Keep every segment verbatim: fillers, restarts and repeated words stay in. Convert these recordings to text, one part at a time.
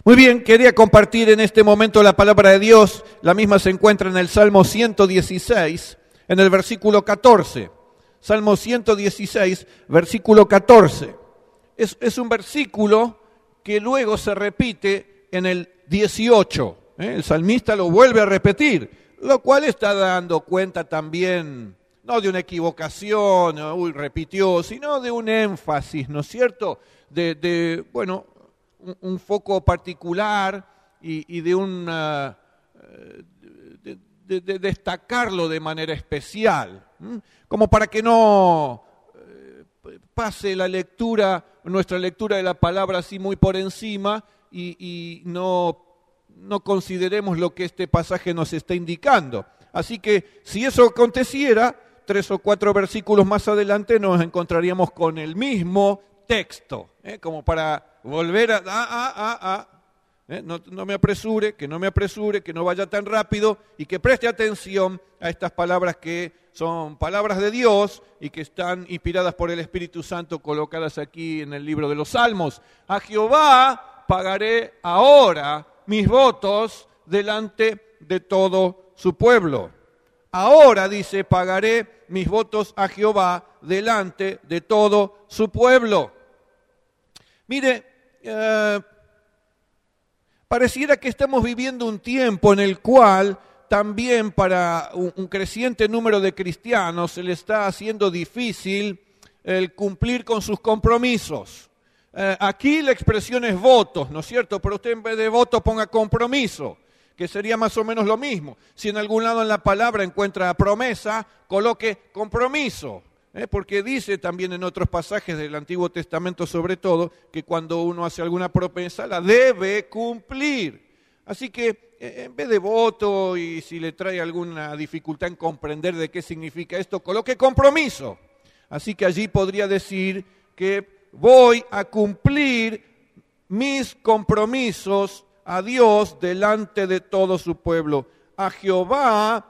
Muy bien, quería compartir en este momento la palabra de Dios. La misma se encuentra en el Salmo ciento dieciséis, en el versículo catorce. Salmo ciento dieciséis, versículo catorce. Es, es un versículo que luego se repite en el dieciocho. ¿eh? El salmista lo vuelve a repetir, lo cual está dando cuenta también, no de una equivocación, ¿no? Uy, repitió, sino de un énfasis, ¿no es cierto? De, de bueno, un, un foco particular y, y de un uh, de, de, de destacarlo de manera especial, ¿m? Como para que no eh, pase la lectura, nuestra lectura de la palabra así muy por encima y, y no, no consideremos lo que este pasaje nos está indicando. Así que si eso aconteciera, tres o cuatro versículos más adelante nos encontraríamos con el mismo texto, ¿eh? como para volver a... Ah, ah, ah, ah. ¿Eh? No, no me apresure, que no me apresure, que no vaya tan rápido y que preste atención a estas palabras que son palabras de Dios y que están inspiradas por el Espíritu Santo, colocadas aquí en el libro de los Salmos. A Jehová pagaré ahora mis votos delante de todo su pueblo. Ahora, dice, pagaré mis votos a Jehová delante de todo su pueblo. Mire, eh, pareciera que estamos viviendo un tiempo en el cual también para un, un creciente número de cristianos se le está haciendo difícil el cumplir con sus compromisos. Eh, aquí la expresión es votos, ¿no es cierto? Pero usted en vez de voto ponga compromiso, que sería más o menos lo mismo. Si en algún lado en la palabra encuentra promesa, coloque compromiso. ¿eh? Porque dice también en otros pasajes del Antiguo Testamento sobre todo, que cuando uno hace alguna promesa la debe cumplir. Así que eh, en vez de voto y si le trae alguna dificultad en comprender de qué significa esto, coloque compromiso. Así que allí podría decir que voy a cumplir mis compromisos a Dios delante de todo su pueblo. A Jehová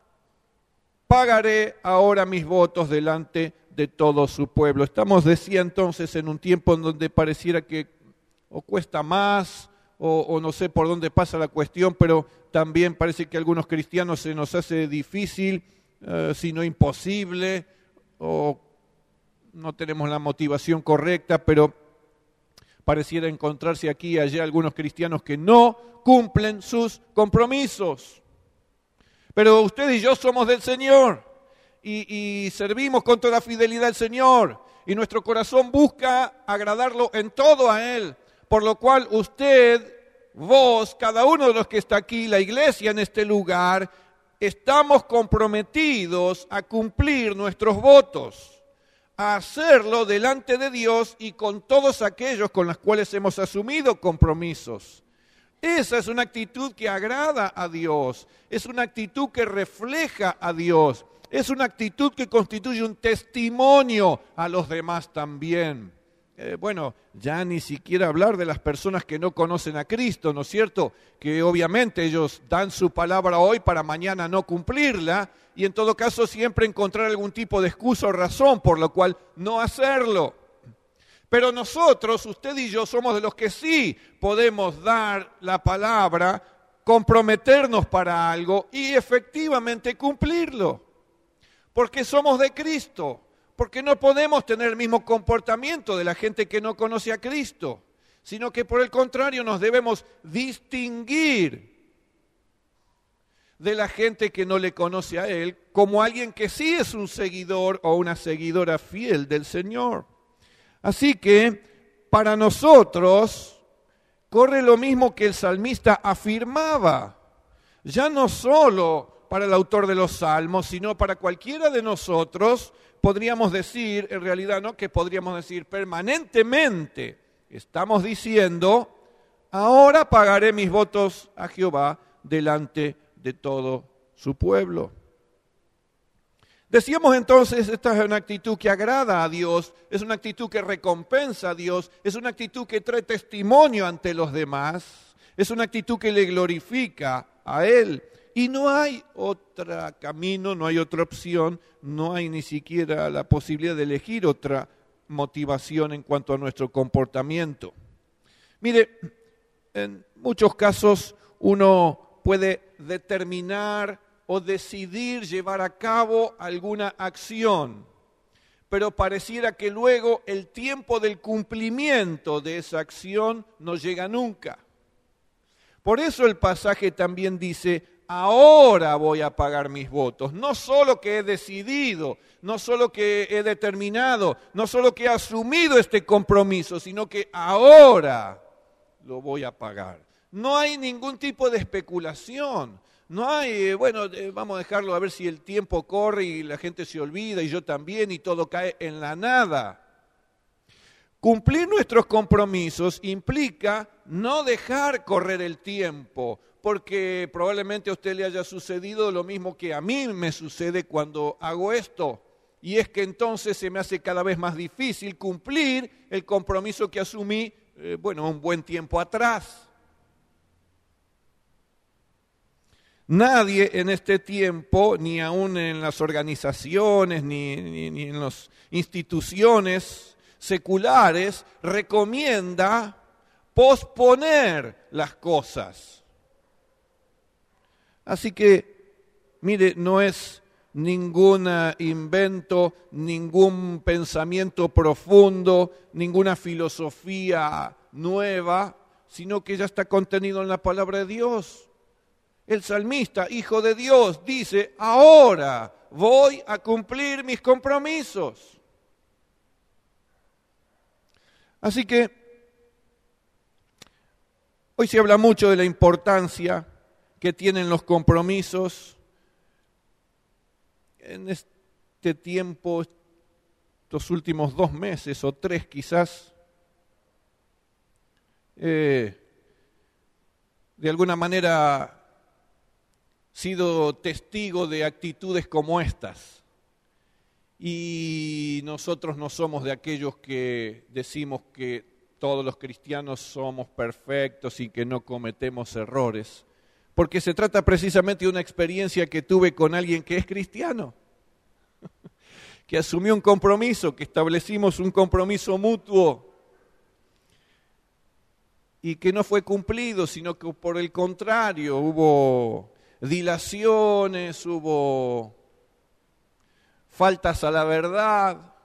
pagaré ahora mis votos delante de todo su pueblo. Estamos, decía entonces, en un tiempo en donde pareciera que o cuesta más o, o no sé por dónde pasa la cuestión, pero también parece que a algunos cristianos se nos hace difícil, eh, si no imposible, o no tenemos la motivación correcta, pero pareciera encontrarse aquí y allá algunos cristianos que no cumplen sus compromisos. Pero usted y yo somos del Señor y, y servimos con toda fidelidad al Señor y nuestro corazón busca agradarlo en todo a Él, por lo cual usted, vos, cada uno de los que está aquí, la iglesia en este lugar, estamos comprometidos a cumplir nuestros votos, a hacerlo delante de Dios y con todos aquellos con los cuales hemos asumido compromisos. Esa es una actitud que agrada a Dios, es una actitud que refleja a Dios, es una actitud que constituye un testimonio a los demás también. Eh, bueno, ya ni siquiera hablar de las personas que no conocen a Cristo, ¿no es cierto? Que obviamente ellos dan su palabra hoy para mañana no cumplirla y en todo caso siempre encontrar algún tipo de excusa o razón por lo cual no hacerlo. Pero nosotros, usted y yo, somos de los que sí podemos dar la palabra, comprometernos para algo y efectivamente cumplirlo. Porque somos de Cristo, porque no podemos tener el mismo comportamiento de la gente que no conoce a Cristo, sino que por el contrario nos debemos distinguir de la gente que no le conoce a Él como alguien que sí es un seguidor o una seguidora fiel del Señor. Así que para nosotros corre lo mismo que el salmista afirmaba, ya no solo para el autor de los salmos, sino para cualquiera de nosotros, podríamos decir, en realidad no, que podríamos decir permanentemente, estamos diciendo, ahora pagaré mis votos a Jehová delante de todo su pueblo. Decíamos entonces, esta es una actitud que agrada a Dios, es una actitud que recompensa a Dios, es una actitud que trae testimonio ante los demás, es una actitud que le glorifica a Él. Y no hay otro camino, no hay otra opción, no hay ni siquiera la posibilidad de elegir otra motivación en cuanto a nuestro comportamiento. Mire, en muchos casos uno puede determinar o decidir llevar a cabo alguna acción, pero pareciera que luego el tiempo del cumplimiento de esa acción no llega nunca. Por eso el pasaje también dice, ahora voy a pagar mis votos. No solo que he decidido, no solo que he determinado, no solo que he asumido este compromiso, sino que ahora lo voy a pagar. No hay ningún tipo de especulación. No hay, bueno, vamos a dejarlo a ver si el tiempo corre y la gente se olvida y yo también y todo cae en la nada. Cumplir nuestros compromisos implica no dejar correr el tiempo, porque probablemente a usted le haya sucedido lo mismo que a mí me sucede cuando hago esto, y es que entonces se me hace cada vez más difícil cumplir el compromiso que asumí, eh, bueno, un buen tiempo atrás. Nadie en este tiempo, ni aún en las organizaciones, ni, ni, ni en las instituciones seculares, recomienda posponer las cosas. Así que, mire, no es ningún invento, ningún pensamiento profundo, ninguna filosofía nueva, sino que ya está contenido en la palabra de Dios. El salmista, hijo de Dios, dice, ahora voy a cumplir mis compromisos. Así que hoy se habla mucho de la importancia que tienen los compromisos. En este tiempo, estos últimos dos meses o tres quizás, eh, de alguna manera sido testigo de actitudes como estas. Y nosotros no somos de aquellos que decimos que todos los cristianos somos perfectos y que no cometemos errores, porque se trata precisamente de una experiencia que tuve con alguien que es cristiano, que asumió un compromiso, que establecimos un compromiso mutuo y que no fue cumplido, sino que por el contrario hubo dilaciones, hubo faltas a la verdad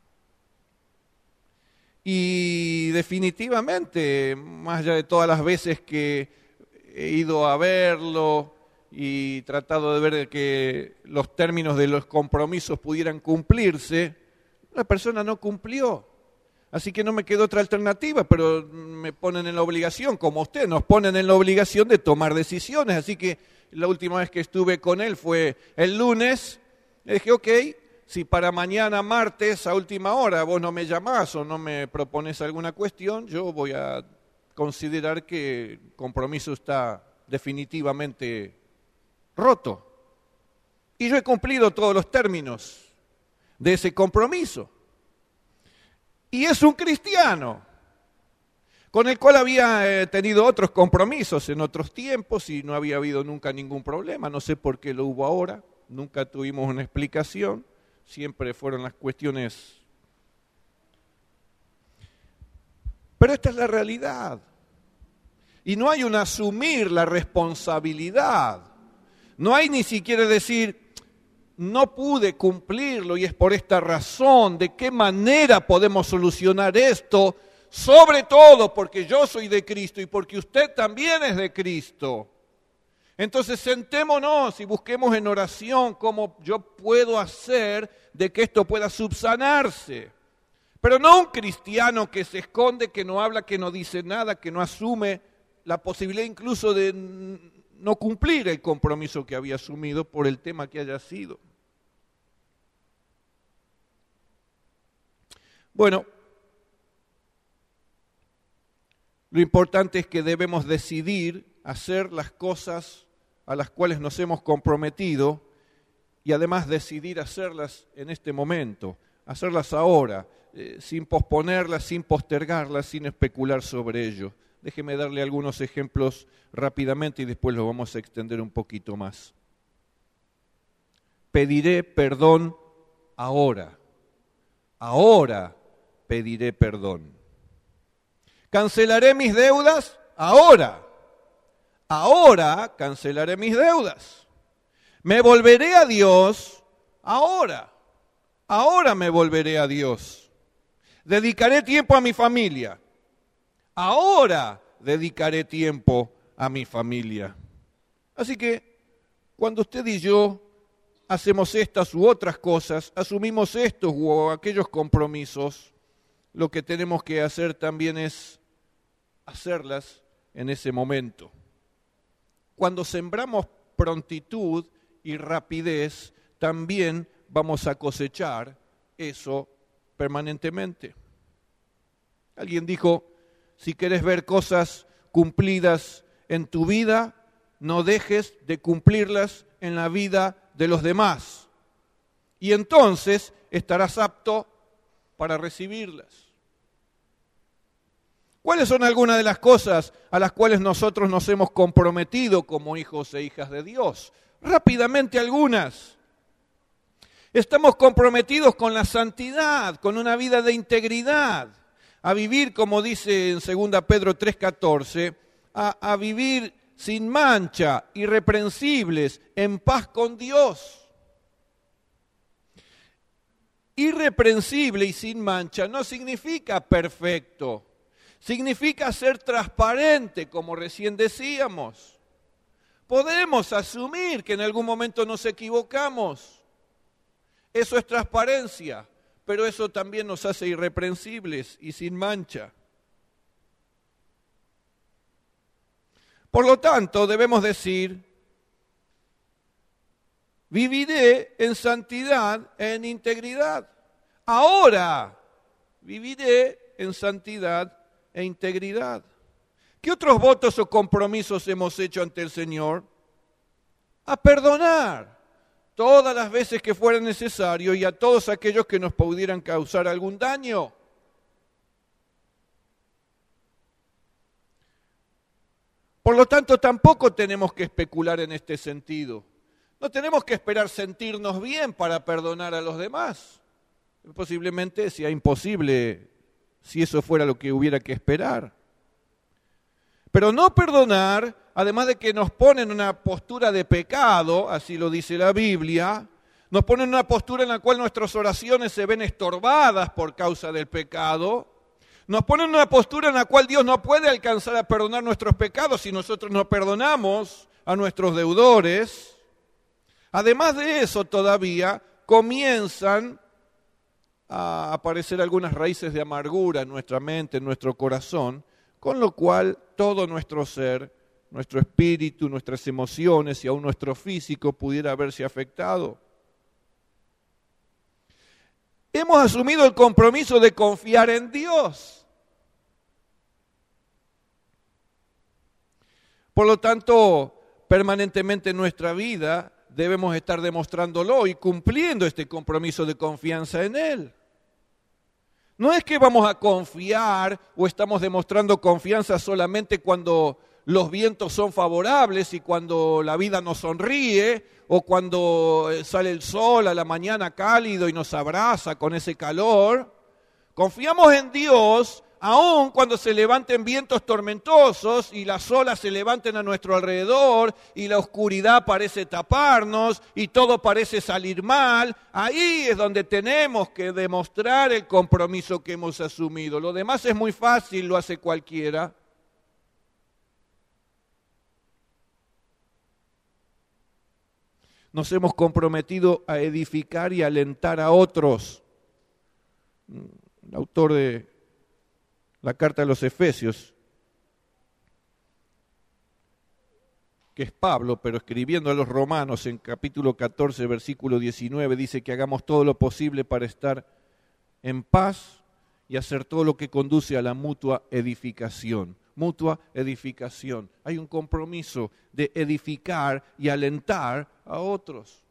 y definitivamente, más allá de todas las veces que he ido a verlo y tratado de ver que los términos de los compromisos pudieran cumplirse, la persona no cumplió. Así que no me quedó otra alternativa, pero me ponen en la obligación, como usted, nos ponen en la obligación de tomar decisiones. Así que la última vez que estuve con él fue el lunes. Le dije, ok, si para mañana martes a última hora vos no me llamás o no me propones alguna cuestión, yo voy a considerar que el compromiso está definitivamente roto. Y yo he cumplido todos los términos de ese compromiso. Y es un cristiano, con el cual había eh, tenido otros compromisos en otros tiempos y no había habido nunca ningún problema. No sé por qué lo hubo ahora, nunca tuvimos una explicación, siempre fueron las cuestiones. Pero esta es la realidad. Y no hay un asumir la responsabilidad. No hay ni siquiera decir, no pude cumplirlo y es por esta razón. ¿De qué manera podemos solucionar esto? Sobre todo porque yo soy de Cristo y porque usted también es de Cristo. Entonces sentémonos y busquemos en oración cómo yo puedo hacer de que esto pueda subsanarse. Pero no un cristiano que se esconde, que no habla, que no dice nada, que no asume la posibilidad incluso de no cumplir el compromiso que había asumido por el tema que haya sido. Bueno, lo importante es que debemos decidir hacer las cosas a las cuales nos hemos comprometido y además decidir hacerlas en este momento, hacerlas ahora, eh, sin posponerlas, sin postergarlas, sin especular sobre ello. Déjeme darle algunos ejemplos rápidamente y después los vamos a extender un poquito más. Pediré perdón ahora. Ahora pediré perdón. ¿Cancelaré mis deudas? ahora, ahora cancelaré mis deudas. Me volveré a Dios ahora, ahora me volveré a Dios. Dedicaré tiempo a mi familia. Ahora dedicaré tiempo a mi familia. Así que cuando usted y yo hacemos estas u otras cosas, asumimos estos u aquellos compromisos, lo que tenemos que hacer también es hacerlas en ese momento. Cuando sembramos prontitud y rapidez, también vamos a cosechar eso permanentemente. Alguien dijo, si quieres ver cosas cumplidas en tu vida, no dejes de cumplirlas en la vida de los demás. Y entonces estarás apto para recibirlas. ¿Cuáles son algunas de las cosas a las cuales nosotros nos hemos comprometido como hijos e hijas de Dios? Rápidamente algunas. Estamos comprometidos con la santidad, con una vida de integridad, a vivir, como dice en segunda Pedro tres catorce, a, a vivir sin mancha, irreprensibles, en paz con Dios. Irreprensible y sin mancha no significa perfecto, significa ser transparente, como recién decíamos. Podemos asumir que en algún momento nos equivocamos. Eso es transparencia, pero eso también nos hace irreprensibles y sin mancha. Por lo tanto, debemos decir, viviré en santidad, en integridad. Ahora viviré en santidad e integridad. ¿Qué otros votos o compromisos hemos hecho ante el Señor? A perdonar todas las veces que fuera necesario y a todos aquellos que nos pudieran causar algún daño. Por lo tanto, tampoco tenemos que especular en este sentido. No tenemos que esperar sentirnos bien para perdonar a los demás. Posiblemente sea imposible si eso fuera lo que hubiera que esperar. Pero no perdonar, además de que nos pone en una postura de pecado, así lo dice la Biblia, nos pone en una postura en la cual nuestras oraciones se ven estorbadas por causa del pecado. Nos pone en una postura en la cual Dios no puede alcanzar a perdonar nuestros pecados si nosotros no perdonamos a nuestros deudores. Además de eso, todavía comienzan a aparecer algunas raíces de amargura en nuestra mente, en nuestro corazón, con lo cual todo nuestro ser, nuestro espíritu, nuestras emociones y aún nuestro físico pudiera verse afectado. Hemos asumido el compromiso de confiar en Dios. Por lo tanto, permanentemente en nuestra vida debemos estar demostrándolo y cumpliendo este compromiso de confianza en Él. No es que vamos a confiar o estamos demostrando confianza solamente cuando los vientos son favorables y cuando la vida nos sonríe o cuando sale el sol a la mañana cálido y nos abraza con ese calor. Confiamos en Dios aun cuando se levanten vientos tormentosos y las olas se levanten a nuestro alrededor y la oscuridad parece taparnos y todo parece salir mal. Ahí es donde tenemos que demostrar el compromiso que hemos asumido. Lo demás es muy fácil, lo hace cualquiera. Nos hemos comprometido a edificar y alentar a otros. El autor de la carta a los Efesios, que es Pablo, pero escribiendo a los Romanos en capítulo catorce, versículo diecinueve, dice que hagamos todo lo posible para estar en paz y hacer todo lo que conduce a la mutua edificación. Mutua edificación. Hay un compromiso de edificar y alentar a otros.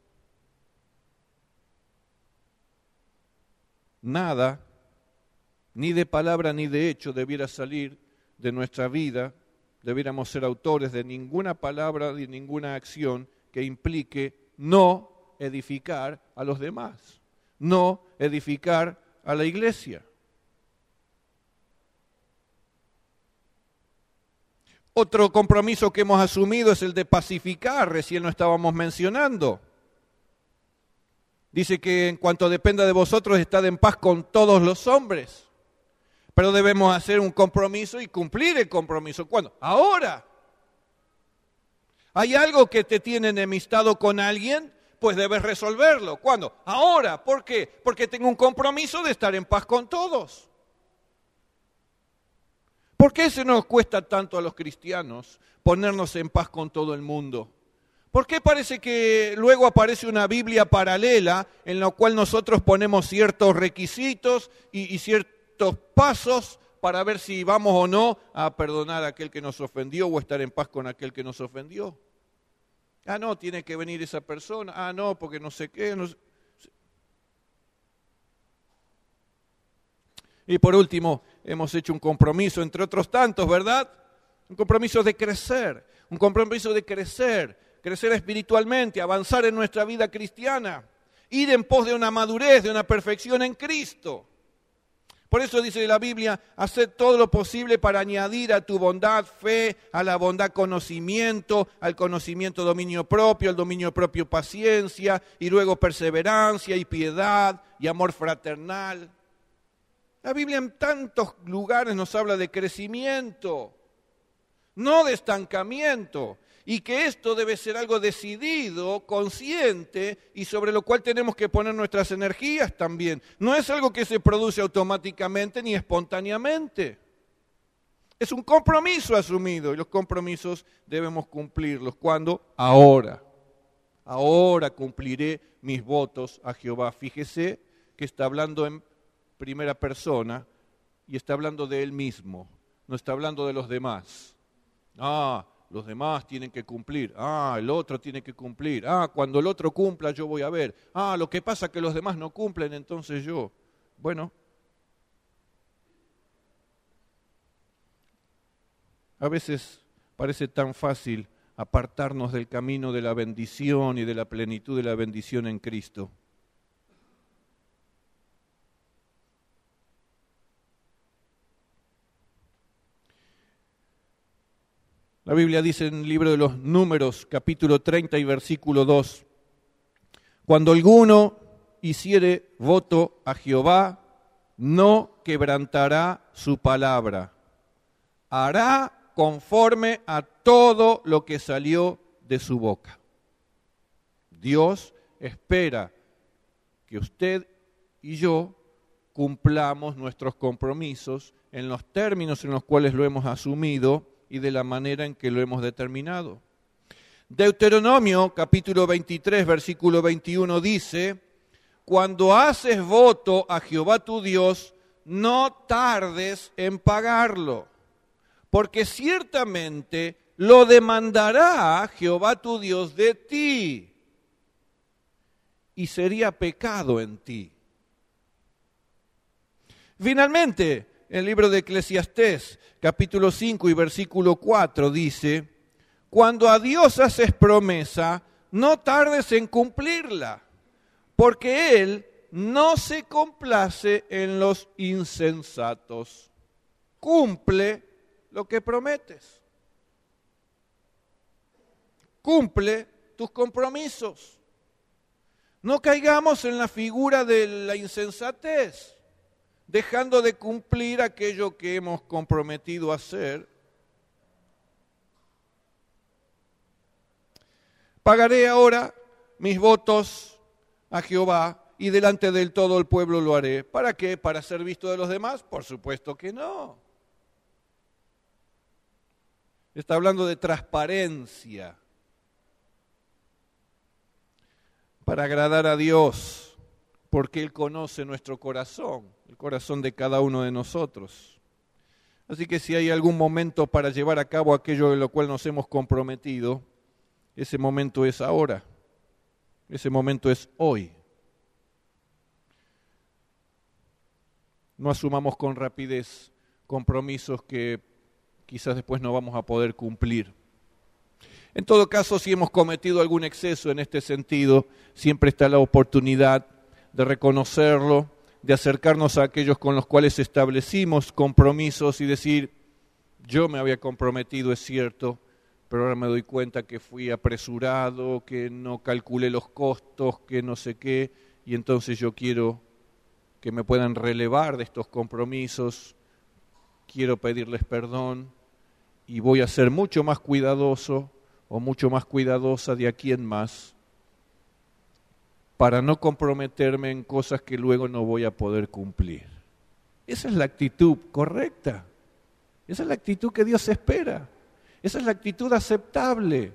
Nada, ni de palabra ni de hecho, debiera salir de nuestra vida. Debiéramos ser autores de ninguna palabra, de ninguna acción que implique no edificar a los demás, no edificar a la iglesia. Otro compromiso que hemos asumido es el de pacificar, recién lo estábamos mencionando. Dice que en cuanto dependa de vosotros, estad en paz con todos los hombres. Pero debemos hacer un compromiso y cumplir el compromiso. ¿Cuándo? Ahora. ¿Hay algo que te tiene enemistado con alguien? Pues debes resolverlo. ¿Cuándo? Ahora. ¿Por qué? Porque tengo un compromiso de estar en paz con todos. ¿Por qué se nos cuesta tanto a los cristianos ponernos en paz con todo el mundo? ¿Por qué parece que luego aparece una Biblia paralela en la cual nosotros ponemos ciertos requisitos y, y ciertos pasos para ver si vamos o no a perdonar a aquel que nos ofendió o estar en paz con aquel que nos ofendió? Ah, no, tiene que venir esa persona. Ah, no, porque no sé qué. No sé. Y por último, hemos hecho un compromiso, entre otros tantos, ¿verdad? Un compromiso de crecer, un compromiso de crecer, crecer espiritualmente, avanzar en nuestra vida cristiana, ir en pos de una madurez, de una perfección en Cristo. Por eso dice la Biblia, haced todo lo posible para añadir a tu bondad fe, a la bondad conocimiento, al conocimiento dominio propio, al dominio propio paciencia, y luego perseverancia y piedad y amor fraternal. La Biblia en tantos lugares nos habla de crecimiento, no de estancamiento, y que esto debe ser algo decidido, consciente, y sobre lo cual tenemos que poner nuestras energías también. No es algo que se produce automáticamente ni espontáneamente. Es un compromiso asumido, y los compromisos debemos cumplirlos. ¿Cuándo? Ahora. Ahora cumpliré mis votos a Jehová. Fíjese que está hablando en primera persona y está hablando de él mismo, no está hablando de los demás. Ah, los demás tienen que cumplir. Ah, el otro tiene que cumplir. Ah, cuando el otro cumpla yo voy a ver. Ah, lo que pasa es que los demás no cumplen, entonces yo. Bueno, a veces parece tan fácil apartarnos del camino de la bendición y de la plenitud de la bendición en Cristo. La Biblia dice en el libro de los Números, capítulo treinta y versículo dos, cuando alguno hiciere voto a Jehová, no quebrantará su palabra, hará conforme a todo lo que salió de su boca. Dios espera que usted y yo cumplamos nuestros compromisos en los términos en los cuales lo hemos asumido y de la manera en que lo hemos determinado. Deuteronomio, capítulo veintitrés, versículo veintiuno, dice, cuando haces voto a Jehová tu Dios, no tardes en pagarlo, porque ciertamente lo demandará Jehová tu Dios de ti, y sería pecado en ti. Finalmente, el libro de Eclesiastés, capítulo cinco y versículo cuatro, dice, cuando a Dios haces promesa, no tardes en cumplirla, porque Él no se complace en los insensatos. Cumple lo que prometes. Cumple tus compromisos. No caigamos en la figura de la insensatez, dejando de cumplir aquello que hemos comprometido a hacer. Pagaré ahora mis votos a Jehová y delante del todo el pueblo lo haré. ¿Para qué? ¿Para ser visto de los demás? Por supuesto que no. Está hablando de transparencia. Para agradar a Dios, porque Él conoce nuestro corazón, el corazón de cada uno de nosotros. Así que si hay algún momento para llevar a cabo aquello en lo cual nos hemos comprometido, ese momento es ahora, ese momento es hoy. No asumamos con rapidez compromisos que quizás después no vamos a poder cumplir. En todo caso, si hemos cometido algún exceso en este sentido, siempre está la oportunidad de reconocerlo, de acercarnos a aquellos con los cuales establecimos compromisos y decir, yo me había comprometido, es cierto, pero ahora me doy cuenta que fui apresurado, que no calculé los costos, que no sé qué, y entonces yo quiero que me puedan relevar de estos compromisos, quiero pedirles perdón y voy a ser mucho más cuidadoso o mucho más cuidadosa de aquí en más para no comprometerme en cosas que luego no voy a poder cumplir. Esa es la actitud correcta, esa es la actitud que Dios espera. Esa es la actitud aceptable.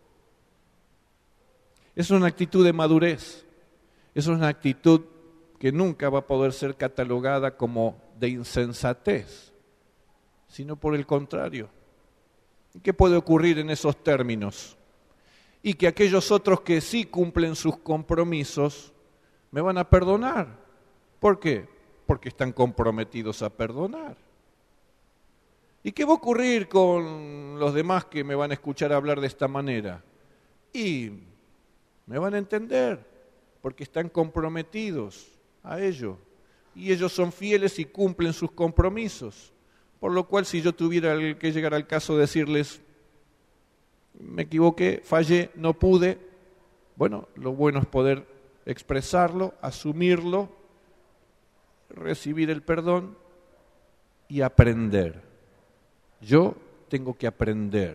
Es una actitud de madurez. Es una actitud que nunca va a poder ser catalogada como de insensatez, sino por el contrario. ¿Qué puede ocurrir en esos términos? Y que aquellos otros que sí cumplen sus compromisos me van a perdonar. ¿Por qué? Porque están comprometidos a perdonar. ¿Y qué va a ocurrir con los demás que me van a escuchar hablar de esta manera? Y me van a entender, porque están comprometidos a ello. Y ellos son fieles y cumplen sus compromisos. Por lo cual, si yo tuviera que llegar al caso de decirles, me equivoqué, fallé, no pude, bueno, lo bueno es poder expresarlo, asumirlo, recibir el perdón y aprender. Yo tengo que aprender.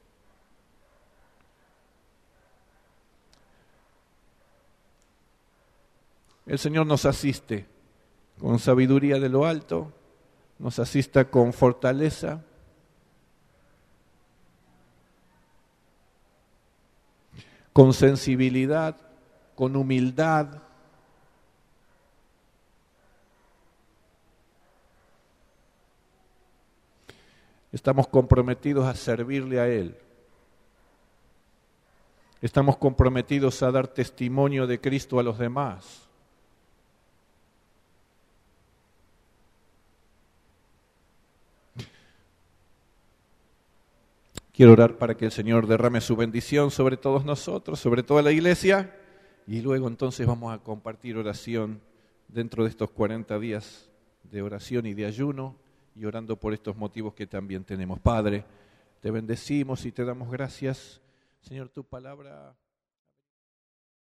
El Señor nos asiste con sabiduría de lo alto, nos asista con fortaleza, con sensibilidad, con humildad. Estamos comprometidos a servirle a Él. Estamos comprometidos a dar testimonio de Cristo a los demás. Quiero orar para que el Señor derrame su bendición sobre todos nosotros, sobre toda la iglesia, y luego entonces vamos a compartir oración dentro de estos cuarenta días de oración y de ayuno, y orando por estos motivos que también tenemos. Padre, te bendecimos y te damos gracias. Señor, tu palabra